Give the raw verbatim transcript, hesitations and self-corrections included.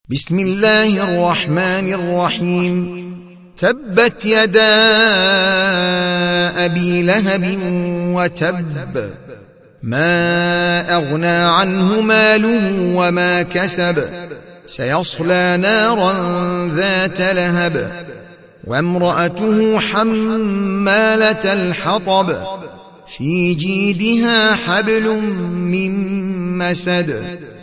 بسم الله الرحمن الرحيم. تبت يدا أبي لهب وتب، ما أغنى عنه ماله وما كسب، سيصلى نارا ذات لهب، وامرأته حمالة الحطب، في جيدها حبل من مسد.